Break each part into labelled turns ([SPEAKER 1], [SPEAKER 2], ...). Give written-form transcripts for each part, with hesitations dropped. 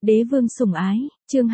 [SPEAKER 1] Đế vương sủng ái, chương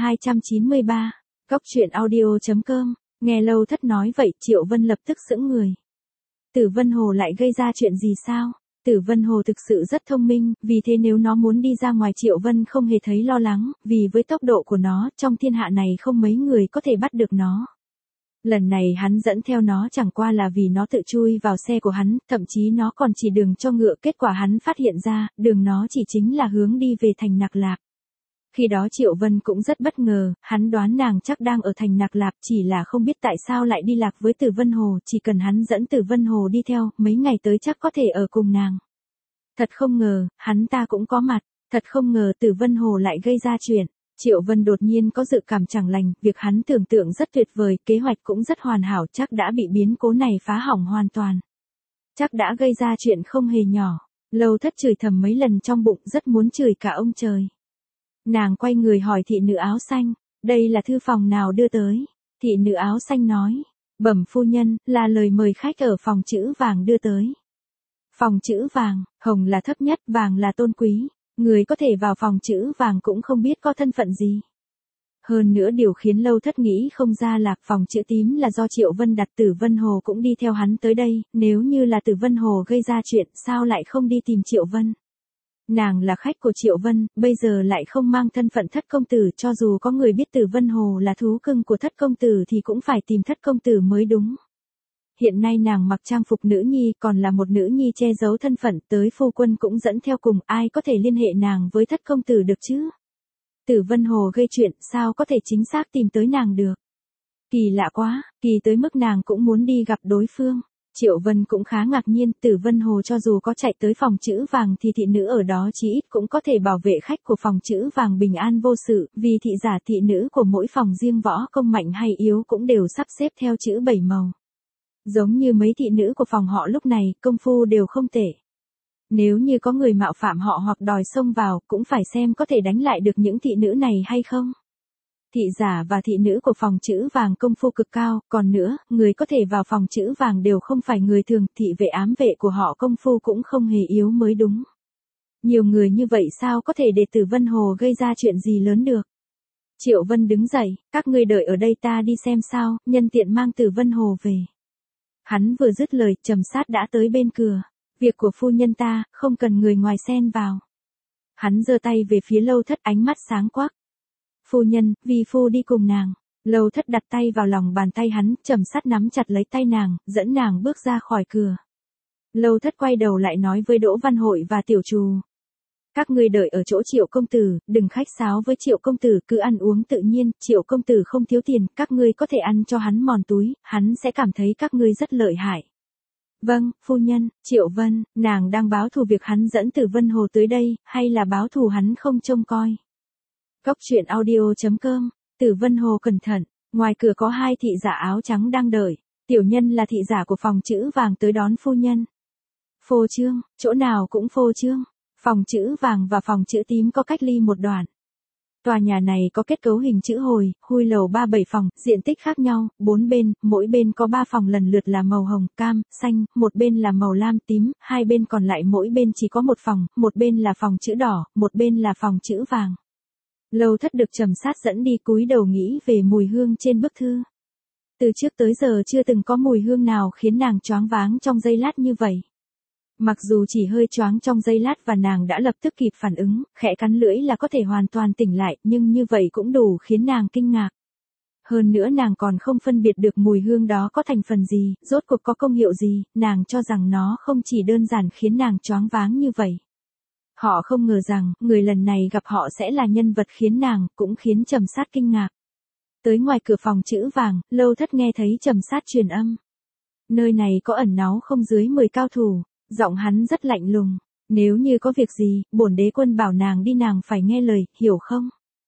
[SPEAKER 1] 293, Góc truyện audio.com, nghe Lâu Thất nói vậy Triệu Vân lập tức sững người. Tử Vân Hồ lại gây ra chuyện gì sao? Tử Vân Hồ thực sự rất thông minh, vì thế nếu nó muốn đi ra ngoài Triệu Vân không hề thấy lo lắng, vì với tốc độ của nó trong thiên hạ này không mấy người có thể bắt được nó. Lần này hắn dẫn theo nó chẳng qua là vì nó tự chui vào xe của hắn, thậm chí nó còn chỉ đường cho ngựa, kết quả hắn phát hiện ra, đường nó chỉ chính là hướng đi về thành Nạc Lạp. Khi đó Triệu Vân cũng rất bất ngờ, hắn đoán nàng chắc đang ở thành Nạc Lạp, chỉ là không biết tại sao lại đi lạc với Tử Vân Hồ, chỉ cần hắn dẫn Tử Vân Hồ đi theo, mấy ngày tới chắc có thể ở cùng nàng. Thật không ngờ, hắn ta cũng có mặt, thật không ngờ Tử Vân Hồ lại gây ra chuyện. Triệu Vân đột nhiên có dự cảm chẳng lành, việc hắn tưởng tượng rất tuyệt vời, kế hoạch cũng rất hoàn hảo, chắc đã bị biến cố này phá hỏng hoàn toàn. Chắc đã gây ra chuyện không hề nhỏ. Lâu Thất chửi thầm mấy lần trong bụng, rất muốn chửi cả ông trời. Nàng quay người hỏi thị nữ áo xanh, đây là thư phòng nào đưa tới? Thị nữ áo xanh nói, bẩm phu nhân, là lời mời khách ở phòng chữ vàng đưa tới. Phòng chữ vàng, hồng là thấp nhất, vàng là tôn quý. Người có thể vào phòng chữ vàng cũng không biết có thân phận gì. Hơn nữa điều khiến Lâu Thất nghĩ không ra là phòng chữ tím là do Triệu Vân đặt, Tử Vân Hồ cũng đi theo hắn tới đây, nếu như là Tử Vân Hồ gây ra chuyện sao lại không đi tìm Triệu Vân. Nàng là khách của Triệu Vân, bây giờ lại không mang thân phận thất công tử, cho dù có người biết Tử Vân Hồ là thú cưng của thất công tử thì cũng phải tìm thất công tử mới đúng. Hiện nay nàng mặc trang phục nữ nhi, còn là một nữ nhi che giấu thân phận, tới phu quân cũng dẫn theo cùng, ai có thể liên hệ nàng với thất công tử được chứ? Tử Vân Hồ gây chuyện, sao có thể chính xác tìm tới nàng được? Kỳ lạ quá, kỳ tới mức nàng cũng muốn đi gặp đối phương. Triệu Vân cũng khá ngạc nhiên, Tử Vân Hồ cho dù có chạy tới phòng chữ vàng thì thị nữ ở đó chí ít cũng có thể bảo vệ khách của phòng chữ vàng bình an vô sự, vì thị giả thị nữ của mỗi phòng riêng võ công mạnh hay yếu cũng đều sắp xếp theo chữ 7 màu. Giống như mấy thị nữ của phòng họ lúc này, công phu đều không tệ. Nếu như có người mạo phạm họ hoặc đòi xông vào, cũng phải xem có thể đánh lại được những thị nữ này hay không. Thị giả và thị nữ của phòng chữ vàng công phu cực cao, còn nữa, người có thể vào phòng chữ vàng đều không phải người thường, thị vệ ám vệ của họ công phu cũng không hề yếu mới đúng. Nhiều người như vậy sao có thể để Tử Vân Hồ gây ra chuyện gì lớn được. Triệu Vân đứng dậy, các ngươi đợi ở đây ta đi xem sao, nhân tiện mang Tử Vân Hồ về. Hắn vừa dứt lời, Trầm Sát đã tới bên cửa. Việc của phu nhân ta, không cần người ngoài xen vào. Hắn giơ tay về phía Lâu Thất, ánh mắt sáng quắc. Phu nhân, vi phu đi cùng nàng. Lâu Thất đặt tay vào lòng bàn tay hắn, Trầm Sát nắm chặt lấy tay nàng, dẫn nàng bước ra khỏi cửa. Lâu Thất quay đầu lại nói với Đỗ Văn Hội và Tiểu Trù. Các ngươi đợi ở chỗ Triệu công tử, đừng khách sáo với Triệu công tử, cứ ăn uống tự nhiên, Triệu công tử không thiếu tiền, các ngươi có thể ăn cho hắn mòn túi, hắn sẽ cảm thấy các ngươi rất lợi hại. Vâng, phu nhân. Triệu Vân, nàng đang báo thù việc hắn dẫn Tử Vân Hồ tới đây, hay là báo thù hắn không trông coi? Góc truyện audio.com, Tử Vân Hồ cẩn thận, ngoài cửa có hai thị giả áo trắng đang đợi, tiểu nhân là thị giả của phòng chữ vàng tới đón phu nhân. Phô trương, chỗ nào cũng phô trương. Phòng chữ vàng và phòng chữ tím có cách ly một đoạn. Tòa nhà này có kết cấu hình chữ hồi, hui lầu 37 phòng, diện tích khác nhau, 4 bên, mỗi bên có 3 phòng lần lượt là màu hồng, cam, xanh, một bên là màu lam, tím, hai bên còn lại mỗi bên chỉ có một phòng, một bên là phòng chữ đỏ, một bên là phòng chữ vàng. Lâu Thất được Trầm Sát dẫn đi, cúi đầu nghĩ về mùi hương trên bức thư. Từ trước tới giờ chưa từng có mùi hương nào khiến nàng choáng váng trong giây lát như vậy. Mặc dù chỉ hơi choáng trong giây lát và nàng đã lập tức kịp phản ứng, khẽ cắn lưỡi là có thể hoàn toàn tỉnh lại, nhưng như vậy cũng đủ khiến nàng kinh ngạc. Hơn nữa nàng còn không phân biệt được mùi hương đó có thành phần gì, rốt cuộc có công hiệu gì, nàng cho rằng nó không chỉ đơn giản khiến nàng choáng váng như vậy. Họ không ngờ rằng, người lần này gặp họ sẽ là nhân vật khiến nàng, cũng khiến Trầm Sát kinh ngạc. Tới ngoài cửa phòng chữ vàng, Lâu Thất nghe thấy Trầm Sát truyền âm. Nơi này có ẩn náu không dưới 10 cao thủ. Giọng hắn rất lạnh lùng, nếu như có việc gì, bổn đế quân bảo nàng đi nàng phải nghe lời, hiểu không?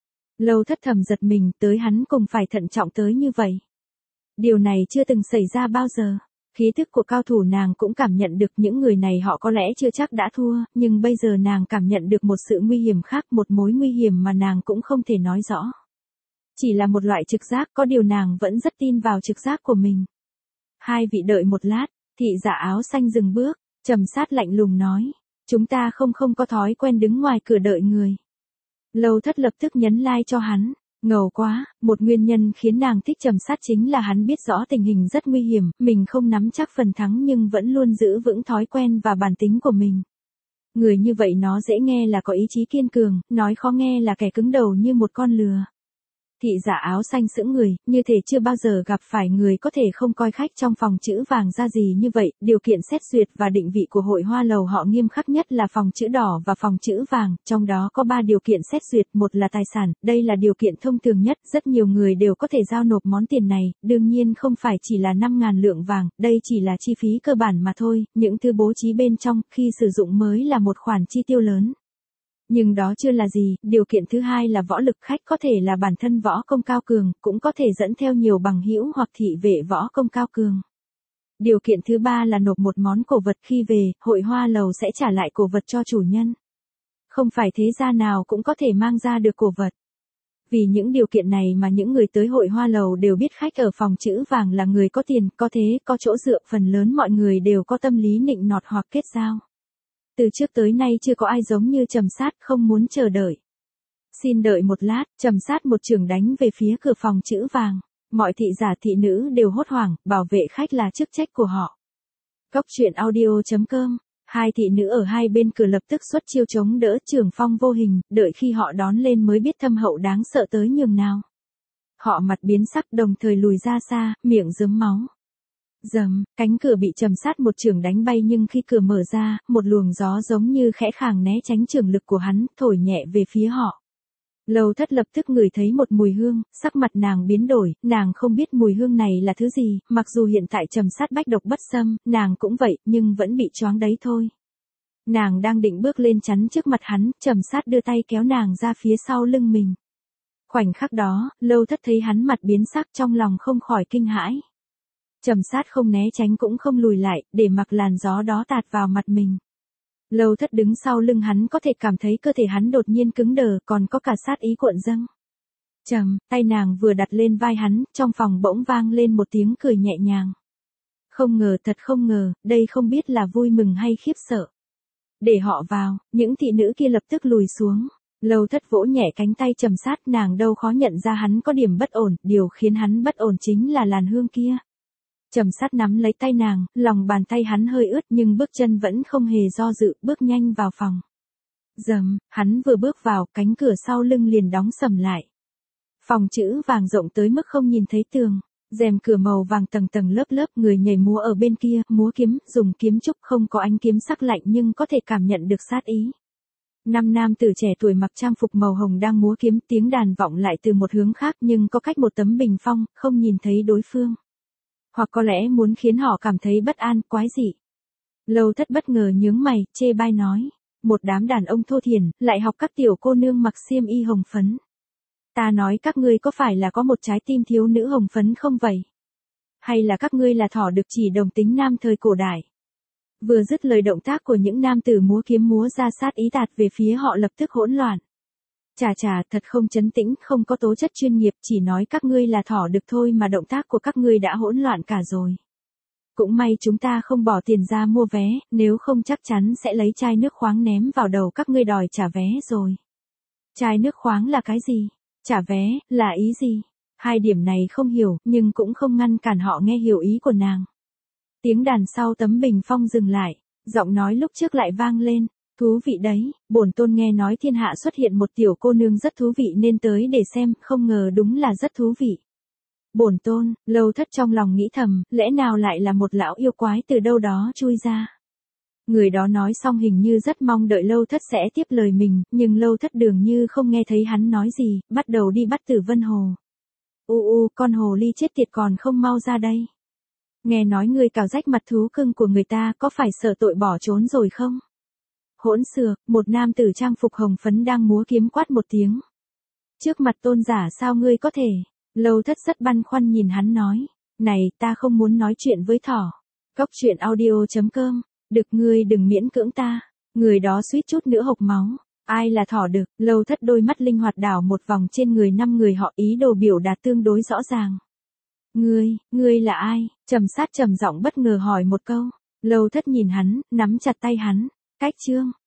[SPEAKER 1] Lâu Thất thầm giật mình, tới hắn cùng phải thận trọng tới như vậy. Điều này chưa từng xảy ra bao giờ. Khí thức của cao thủ nàng cũng cảm nhận được, những người này họ có lẽ chưa chắc đã thua, nhưng bây giờ nàng cảm nhận được một sự nguy hiểm khác, một mối nguy hiểm mà nàng cũng không thể nói rõ. Chỉ là một loại trực giác, có điều nàng vẫn rất tin vào trực giác của mình. Hai vị đợi một lát, thị giả áo xanh dừng bước. Trầm Sát lạnh lùng nói, chúng ta không có thói quen đứng ngoài cửa đợi người. Lâu Thất lập tức nhấn like cho hắn. Ngầu quá, một nguyên nhân khiến nàng thích Trầm Sát chính là hắn biết rõ tình hình rất nguy hiểm, mình không nắm chắc phần thắng nhưng vẫn luôn giữ vững thói quen và bản tính của mình. Người như vậy nó dễ nghe là có ý chí kiên cường, nói khó nghe là kẻ cứng đầu như một con lừa. Thị giả áo xanh sững người, như thể chưa bao giờ gặp phải người có thể không coi khách trong phòng chữ vàng ra gì như vậy. Điều kiện xét duyệt và định vị của hội hoa lầu họ nghiêm khắc nhất là phòng chữ đỏ và phòng chữ vàng, trong đó có 3 điều kiện xét duyệt. Một là tài sản, đây là điều kiện thông thường nhất, rất nhiều người đều có thể giao nộp món tiền này, đương nhiên không phải chỉ là 5.000 lượng vàng, đây chỉ là chi phí cơ bản mà thôi, những thứ bố trí bên trong khi sử dụng mới là một khoản chi tiêu lớn. Nhưng đó chưa là gì, điều kiện thứ hai là võ lực, khách có thể là bản thân võ công cao cường, cũng có thể dẫn theo nhiều bằng hữu hoặc thị vệ võ công cao cường. Điều kiện thứ ba là nộp một món cổ vật, khi về, hội hoa lầu sẽ trả lại cổ vật cho chủ nhân. Không phải thế gia nào cũng có thể mang ra được cổ vật. Vì những điều kiện này mà những người tới hội hoa lầu đều biết khách ở phòng chữ vàng là người có tiền, có thế, có chỗ dựa, phần lớn mọi người đều có tâm lý nịnh nọt hoặc kết giao. Từ trước tới nay chưa có ai giống như Trầm Sát, không muốn chờ đợi. Xin đợi một lát, Trầm Sát một chưởng đánh về phía cửa phòng chữ vàng. Mọi thị giả thị nữ đều hốt hoảng, bảo vệ khách là chức trách của họ. Cốc truyện audio.com. Hai thị nữ ở hai bên cửa lập tức xuất chiêu chống đỡ Trường Phong vô hình, đợi khi họ đón lên mới biết thâm hậu đáng sợ tới nhường nào. Họ mặt biến sắc đồng thời lùi ra xa, miệng rớm máu. Dầm, cánh cửa bị Trầm Sát một chưởng đánh bay nhưng khi cửa mở ra, một luồng gió giống như khẽ khàng né tránh chưởng lực của hắn, thổi nhẹ về phía họ. Lâu Thất lập tức ngửi thấy một mùi hương, sắc mặt nàng biến đổi, nàng không biết mùi hương này là thứ gì, mặc dù hiện tại Trầm Sát bách độc bất xâm, nàng cũng vậy, nhưng vẫn bị choáng đấy thôi. Nàng đang định bước lên chắn trước mặt hắn, Trầm Sát đưa tay kéo nàng ra phía sau lưng mình. Khoảnh khắc đó, Lâu Thất thấy hắn mặt biến sắc, trong lòng không khỏi kinh hãi. Trầm Sát không né tránh cũng không lùi lại, để mặc làn gió đó tạt vào mặt mình. Lâu Thất đứng sau lưng hắn có thể cảm thấy cơ thể hắn đột nhiên cứng đờ, còn có cả sát ý cuộn dâng. Tay nàng vừa đặt lên vai hắn, trong phòng bỗng vang lên một tiếng cười nhẹ nhàng. Không ngờ, thật không ngờ, đây không biết là vui mừng hay khiếp sợ. Để họ vào, những thị nữ kia lập tức lùi xuống. Lâu Thất vỗ nhẹ cánh tay Trầm Sát, nàng đâu khó nhận ra hắn có điểm bất ổn, điều khiến hắn bất ổn chính là làn hương kia. Trầm Sát nắm lấy tay nàng, lòng bàn tay hắn hơi ướt nhưng bước chân vẫn không hề do dự, bước nhanh vào phòng. Dầm, hắn vừa bước vào, cánh cửa sau lưng liền đóng sầm lại. Phòng chữ vàng rộng tới mức không nhìn thấy tường, rèm cửa màu vàng tầng tầng lớp lớp, người nhảy múa ở bên kia, múa kiếm, dùng kiếm trúc, không có ánh kiếm sắc lạnh nhưng có thể cảm nhận được sát ý. 5 nam tử trẻ tuổi mặc trang phục màu hồng đang múa kiếm, tiếng đàn vọng lại từ một hướng khác nhưng có cách một tấm bình phong, không nhìn thấy đối phương. Hoặc có lẽ muốn khiến họ cảm thấy bất an, quái dị. Lâu Thất bất ngờ nhướng mày, chê bai nói. Một đám đàn ông thô thiển, lại học các tiểu cô nương mặc xiêm y hồng phấn. Ta nói các ngươi có phải là có một trái tim thiếu nữ hồng phấn không vậy? Hay là các ngươi là thỏ được chỉ đồng tính nam thời cổ đại? Vừa dứt lời, động tác của những nam tử múa kiếm múa ra sát ý tạt về phía họ lập tức hỗn loạn. Chà, thật không trấn tĩnh, không có tố chất chuyên nghiệp, chỉ nói các ngươi là thỏ được thôi mà động tác của các ngươi đã hỗn loạn cả rồi. Cũng may chúng ta không bỏ tiền ra mua vé, nếu không chắc chắn sẽ lấy chai nước khoáng ném vào đầu các ngươi đòi trả vé rồi. Chai nước khoáng là cái gì? Trả vé, là ý gì? Hai điểm này không hiểu, nhưng cũng không ngăn cản họ nghe hiểu ý của nàng. Tiếng đàn sau tấm bình phong dừng lại, giọng nói lúc trước lại vang lên. Thú vị đấy, bổn tôn nghe nói thiên hạ xuất hiện một tiểu cô nương rất thú vị nên tới để xem, không ngờ đúng là rất thú vị. Bổn tôn, Lâu Thất trong lòng nghĩ thầm, lẽ nào lại là một lão yêu quái từ đâu đó chui ra. Người đó nói xong hình như rất mong đợi Lâu Thất sẽ tiếp lời mình, nhưng Lâu Thất dường như không nghe thấy hắn nói gì, bắt đầu đi bắt Tử Vân Hồ. Con hồ ly chết tiệt còn không mau ra đây. Nghe nói người cào rách mặt thú cưng của người ta, có phải sợ tội bỏ trốn rồi không? Hỗn xược, một nam tử trang phục hồng phấn đang múa kiếm quát một tiếng. Trước mặt tôn giả sao ngươi có thể? Lâu Thất rất băn khoăn nhìn hắn nói. Này, ta không muốn nói chuyện với thỏ. Cốc truyện audio.com. Được, ngươi đừng miễn cưỡng ta. Người đó suýt chút nữa hộc máu. Ai là thỏ được? Lâu Thất đôi mắt linh hoạt đảo một vòng trên người 5 người họ, ý đồ biểu đạt tương đối rõ ràng. Ngươi là ai? Trầm Sát trầm giọng bất ngờ hỏi một câu. Lâu Thất nhìn hắn, nắm chặt tay hắn. Cách chương.